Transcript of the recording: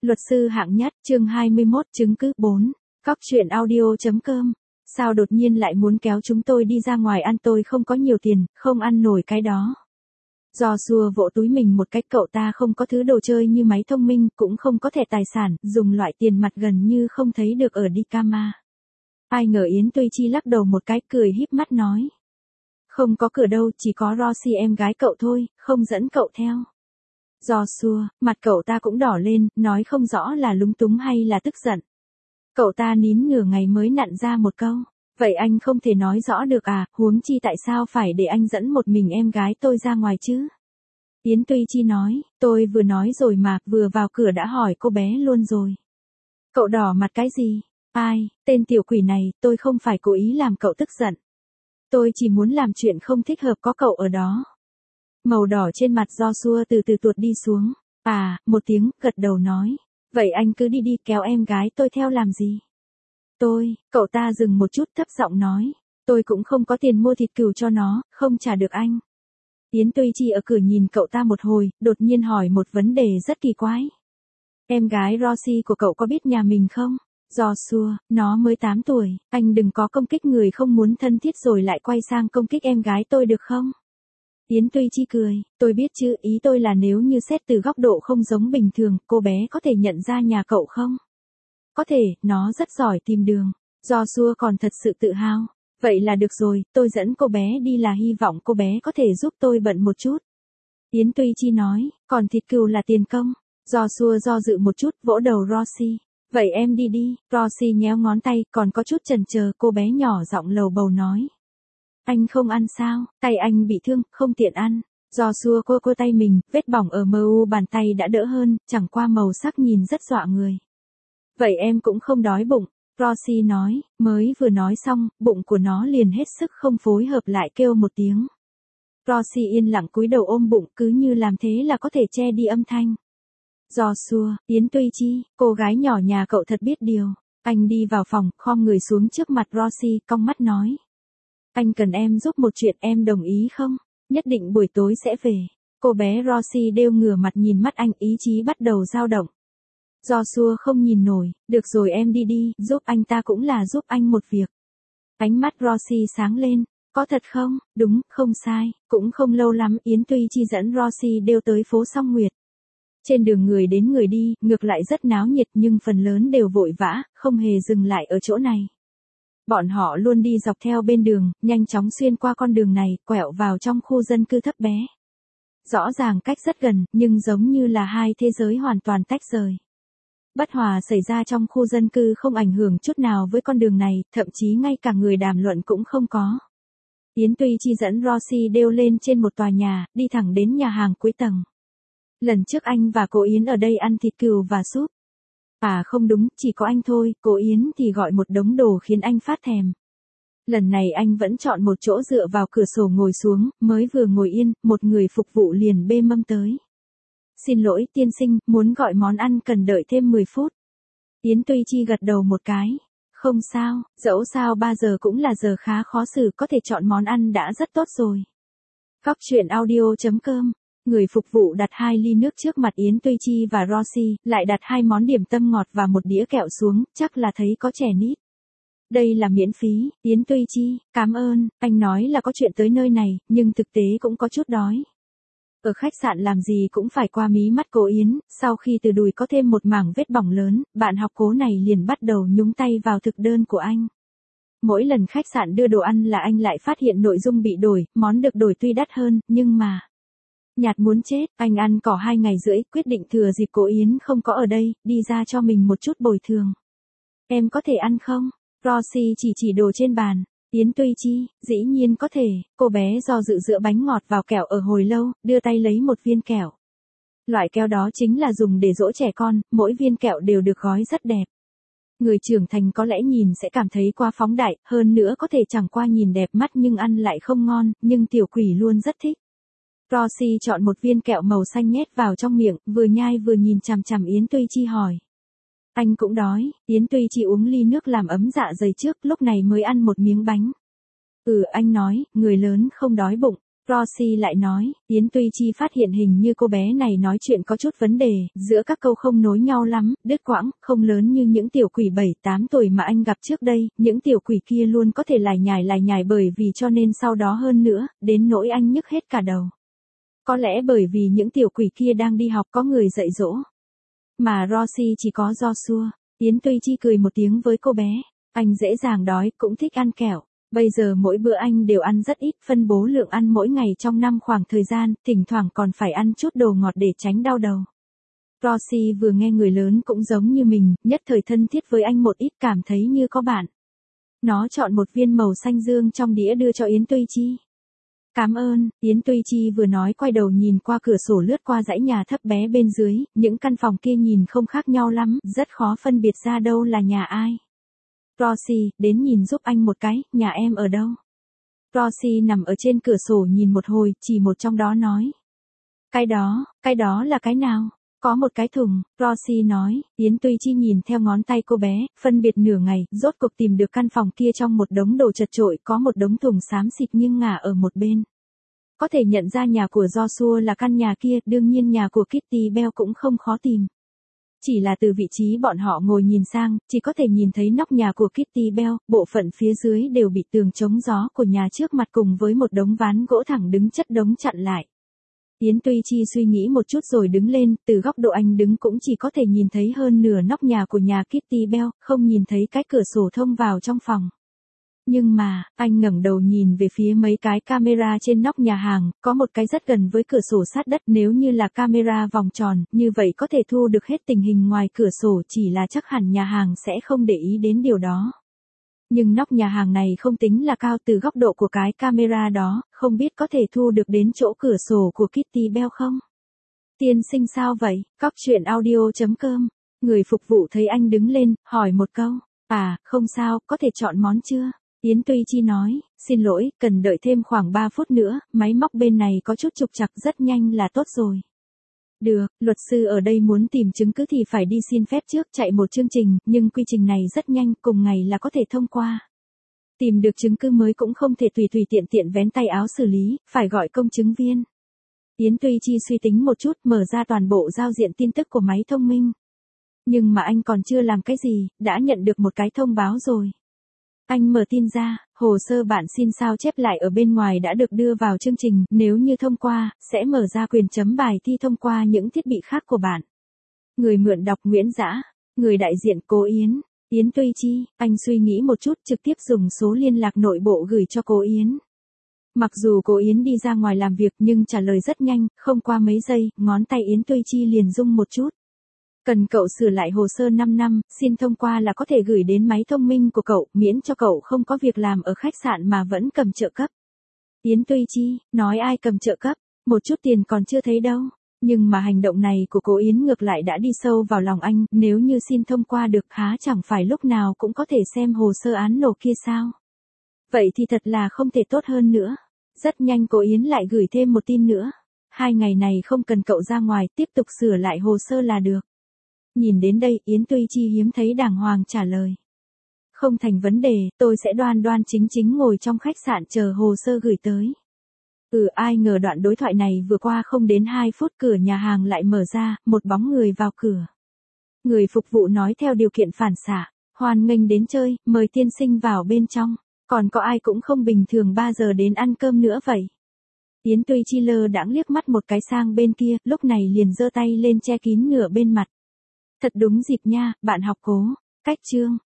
Luật sư hạng nhất, chương 21, chứng cứ 4. Cóc truyện audio.com. Sao đột nhiên lại muốn kéo chúng tôi đi ra ngoài ăn, tôi không có nhiều tiền, không ăn nổi cái đó. Joshua vỗ túi mình một cách, cậu ta không có thứ đồ chơi như máy thông minh, cũng không có thẻ tài sản, dùng loại tiền mặt gần như không thấy được ở Dicama. Ai ngờ Yến Tuy Chi lắc đầu một cái, cười híp mắt nói. Không có cửa đâu, chỉ có Rosie em gái cậu thôi, không dẫn cậu theo. Joshua, mặt cậu ta cũng đỏ lên, nói không rõ là lúng túng hay là tức giận. Cậu ta nín nửa ngày mới nặn ra một câu. Vậy anh không thể nói rõ được à, huống chi tại sao phải để anh dẫn một mình em gái tôi ra ngoài chứ? Yến Tuy Chi nói, tôi vừa nói rồi mà, vừa vào cửa đã hỏi cô bé luôn rồi. Cậu đỏ mặt cái gì? Ai, tên tiểu quỷ này, tôi không phải cố ý làm cậu tức giận. Tôi chỉ muốn làm chuyện không thích hợp có cậu ở đó. Màu đỏ trên mặt Joshua từ từ tuột đi xuống. À, một tiếng, gật đầu nói. Vậy anh cứ đi đi, kéo em gái tôi theo làm gì? Cậu ta dừng một chút, thấp giọng nói. Tôi cũng không có tiền mua thịt cừu cho nó, không trả được anh. Yến Tuy Chi ở cửa nhìn cậu ta một hồi, đột nhiên hỏi một vấn đề rất kỳ quái. Em gái Rosie của cậu có biết nhà mình không? Joshua, nó mới 8 tuổi, anh đừng có công kích người không muốn thân thiết rồi lại quay sang công kích em gái tôi được không? Yến Tuy Chi cười, tôi biết chứ, ý tôi là nếu như xét từ góc độ không giống bình thường, cô bé có thể nhận ra nhà cậu không? Có thể, nó rất giỏi tìm đường. Joshua còn thật sự tự hào. Vậy là được rồi, tôi dẫn cô bé đi là hy vọng cô bé có thể giúp tôi bận một chút. Yến Tuy Chi nói, còn thịt cừu là tiền công. Joshua do dự một chút, vỗ đầu Rosie. Vậy em đi đi, Rosie nhéo ngón tay, còn có chút chần chờ, cô bé nhỏ giọng lầu bầu nói. Anh không ăn sao, tay anh bị thương, không tiện ăn. Joshua cô tay mình, vết bỏng ở mu bàn tay đã đỡ hơn, chẳng qua màu sắc nhìn rất dọa người. Vậy em cũng không đói bụng, Rosie nói, mới vừa nói xong, bụng của nó liền hết sức không phối hợp lại kêu một tiếng. Rosie yên lặng cúi đầu ôm bụng, cứ như làm thế là có thể che đi âm thanh. Joshua, Yến Tuy Chi, cô gái nhỏ nhà cậu thật biết điều. Anh đi vào phòng, khom người xuống trước mặt Rosie, cong mắt nói. Anh cần em giúp một chuyện, em đồng ý không? Nhất định buổi tối sẽ về. Cô bé Rosie đều ngửa mặt nhìn mắt anh, ý chí bắt đầu dao động. Joshua không nhìn nổi, được rồi em đi đi, giúp anh ta cũng là giúp anh một việc. Ánh mắt Rosie sáng lên, có thật không? Đúng, không sai, cũng không lâu lắm Yến Tuy Chi dẫn Rosie đều tới phố Song Nguyệt. Trên đường người đến người đi, ngược lại rất náo nhiệt nhưng phần lớn đều vội vã, không hề dừng lại ở chỗ này. Bọn họ luôn đi dọc theo bên đường, nhanh chóng xuyên qua con đường này, quẹo vào trong khu dân cư thấp bé. Rõ ràng cách rất gần, nhưng giống như là hai thế giới hoàn toàn tách rời. Bất hòa xảy ra trong khu dân cư không ảnh hưởng chút nào với con đường này, thậm chí ngay cả người đàm luận cũng không có. Yến Tuy Chi dẫn Rosie đều lên trên một tòa nhà, đi thẳng đến nhà hàng cuối tầng. Lần trước anh và cô Yến ở đây ăn thịt cừu và súp. À không đúng, chỉ có anh thôi, cô Yến thì gọi một đống đồ khiến anh phát thèm. Lần này anh vẫn chọn một chỗ dựa vào cửa sổ ngồi xuống, mới vừa ngồi yên, một người phục vụ liền bê mâm tới. Xin lỗi tiên sinh, muốn gọi món ăn cần đợi thêm 10 phút. Yến Tuy Chi gật đầu một cái. Không sao, dẫu sao 3 giờ cũng là giờ khá khó xử, có thể chọn món ăn đã rất tốt rồi. Cóc truyện audio.com. Người phục vụ đặt 2 ly nước trước mặt Yến Tuy Chi và Rosie, lại đặt 2 món điểm tâm ngọt và một đĩa kẹo xuống, chắc là thấy có trẻ nít. Đây là miễn phí, Yến Tuy Chi, cảm ơn, anh nói là có chuyện tới nơi này, nhưng thực tế cũng có chút đói. Ở khách sạn làm gì cũng phải qua mí mắt cô Yến, sau khi từ đùi có thêm một mảng vết bỏng lớn, bạn học cố này liền bắt đầu nhúng tay vào thực đơn của anh. Mỗi lần khách sạn đưa đồ ăn là anh lại phát hiện nội dung bị đổi, món được đổi tuy đắt hơn, nhưng mà... Nhạt muốn chết, anh ăn cỏ 2 ngày rưỡi, quyết định thừa dịp cô Yến không có ở đây, đi ra cho mình một chút bồi thường. Em có thể ăn không? Rosie chỉ đồ trên bàn. Yến Tuy Chi, dĩ nhiên có thể, cô bé do dự giữa bánh ngọt vào kẹo ở hồi lâu, đưa tay lấy một viên kẹo. Loại kẹo đó chính là dùng để dỗ trẻ con, mỗi viên kẹo đều được gói rất đẹp. Người trưởng thành có lẽ nhìn sẽ cảm thấy quá phóng đại, hơn nữa có thể chẳng qua nhìn đẹp mắt nhưng ăn lại không ngon, nhưng tiểu quỷ luôn rất thích. Rosie chọn một viên kẹo màu xanh nhét vào trong miệng, vừa nhai vừa nhìn chằm chằm Yến Tuy Chi hỏi. Anh cũng đói, Yến Tuy Chi uống ly nước làm ấm dạ dày trước, lúc này mới ăn một miếng bánh. Anh nói, người lớn không đói bụng, Rosie lại nói, Yến Tuy Chi phát hiện hình như cô bé này nói chuyện có chút vấn đề, giữa các câu không nối nhau lắm, đứt quãng, không lớn như những tiểu quỷ 7-8 tuổi mà anh gặp trước đây, những tiểu quỷ kia luôn có thể lải nhải bởi vì cho nên sau đó hơn nữa, đến nỗi anh nhức hết cả đầu. Có lẽ bởi vì những tiểu quỷ kia đang đi học có người dạy dỗ. Mà Rosie chỉ có Joshua. Yến Tuy Chi cười một tiếng với cô bé. Anh dễ dàng đói, cũng thích ăn kẹo. Bây giờ mỗi bữa anh đều ăn rất ít, phân bố lượng ăn mỗi ngày trong năm khoảng thời gian, thỉnh thoảng còn phải ăn chút đồ ngọt để tránh đau đầu. Rosie vừa nghe người lớn cũng giống như mình, nhất thời thân thiết với anh một ít, cảm thấy như có bạn. Nó chọn một viên màu xanh dương trong đĩa đưa cho Yến Tuy Chi. Cảm ơn, Yến Tuy Chi vừa nói quay đầu nhìn qua cửa sổ lướt qua dãy nhà thấp bé bên dưới, những căn phòng kia nhìn không khác nhau lắm, rất khó phân biệt ra đâu là nhà ai. Rosie, đến nhìn giúp anh một cái, nhà em ở đâu? Rosie nằm ở trên cửa sổ nhìn một hồi, chỉ một trong đó nói. Cái đó là cái nào? Có một cái thùng, Rosie nói. Yến Tuy Chi nhìn theo ngón tay cô bé, phân biệt nửa ngày, rốt cuộc tìm được căn phòng kia trong một đống đồ chật chội, có một đống thùng xám xịt nghiêng ngả ở một bên. Có thể nhận ra nhà của Joshua là căn nhà kia, đương nhiên nhà của Kitty Bell cũng không khó tìm. Chỉ là từ vị trí bọn họ ngồi nhìn sang, chỉ có thể nhìn thấy nóc nhà của Kitty Bell, bộ phận phía dưới đều bị tường chống gió của nhà trước mặt cùng với một đống ván gỗ thẳng đứng chất đống chặn lại. Yến Tuy Chi suy nghĩ một chút rồi đứng lên, từ góc độ anh đứng cũng chỉ có thể nhìn thấy hơn nửa nóc nhà của nhà Kitty Bell, không nhìn thấy cái cửa sổ thông vào trong phòng. Nhưng mà, anh ngẩng đầu nhìn về phía mấy cái camera trên nóc nhà hàng, có một cái rất gần với cửa sổ sát đất, nếu như là camera vòng tròn, như vậy có thể thu được hết tình hình ngoài cửa sổ, chỉ là chắc hẳn nhà hàng sẽ không để ý đến điều đó. Nhưng nóc nhà hàng này không tính là cao, từ góc độ của cái camera đó, không biết có thể thu được đến chỗ cửa sổ của Kitty Bell không? Tiên sinh sao vậy? Cóc truyện audio.com. Người phục vụ thấy anh đứng lên, hỏi một câu. À, không sao, có thể chọn món chưa? Yến Tuy Chi nói, xin lỗi, cần đợi thêm khoảng 3 phút nữa, máy móc bên này có chút trục trặc, rất nhanh là tốt rồi. Được, luật sư ở đây muốn tìm chứng cứ thì phải đi xin phép trước, chạy một chương trình, nhưng quy trình này rất nhanh, cùng ngày là có thể thông qua. Tìm được chứng cứ mới cũng không thể tùy tiện vén tay áo xử lý, phải gọi công chứng viên. Yến Tuy Chi suy tính một chút, mở ra toàn bộ giao diện tin tức của máy thông minh. Nhưng mà anh còn chưa làm cái gì, đã nhận được một cái thông báo rồi. Anh mở tin ra, hồ sơ bạn xin sao chép lại ở bên ngoài đã được đưa vào chương trình, nếu như thông qua, sẽ mở ra quyền chấm bài thi thông qua những thiết bị khác của bạn. Người mượn đọc Nguyễn Dã, người đại diện Cố Yến, Yến Tuy Chi, anh suy nghĩ một chút trực tiếp dùng số liên lạc nội bộ gửi cho Cố Yến. Mặc dù Cố Yến đi ra ngoài làm việc nhưng trả lời rất nhanh, không qua mấy giây, ngón tay Yến Tuy Chi liền rung một chút. Cần cậu sửa lại hồ sơ 5 năm, xin thông qua là có thể gửi đến máy thông minh của cậu, miễn cho cậu không có việc làm ở khách sạn mà vẫn cầm trợ cấp. Yến Tuy Chi, nói ai cầm trợ cấp, một chút tiền còn chưa thấy đâu. Nhưng mà hành động này của Cố Yến ngược lại đã đi sâu vào lòng anh, nếu như xin thông qua được há chẳng phải lúc nào cũng có thể xem hồ sơ án nộp kia sao. Vậy thì thật là không thể tốt hơn nữa. Rất nhanh Cố Yến lại gửi thêm một tin nữa. 2 ngày này không cần cậu ra ngoài, tiếp tục sửa lại hồ sơ là được. Nhìn đến đây, Yến Tuy Chi hiếm thấy đàng hoàng trả lời. Không thành vấn đề, tôi sẽ đoan chính ngồi trong khách sạn chờ hồ sơ gửi tới. Ai ngờ đoạn đối thoại này vừa qua không đến 2 phút cửa nhà hàng lại mở ra, một bóng người vào cửa. Người phục vụ nói theo điều kiện phản xạ, hoan nghênh đến chơi, mời tiên sinh vào bên trong. Còn có ai cũng không bình thường 3 giờ đến ăn cơm nữa vậy. Yến Tuy Chi lơ đãng liếc mắt một cái sang bên kia, lúc này liền giơ tay lên che kín nửa bên mặt. Thật đúng dịp nha, bạn học Cố. Cách chương.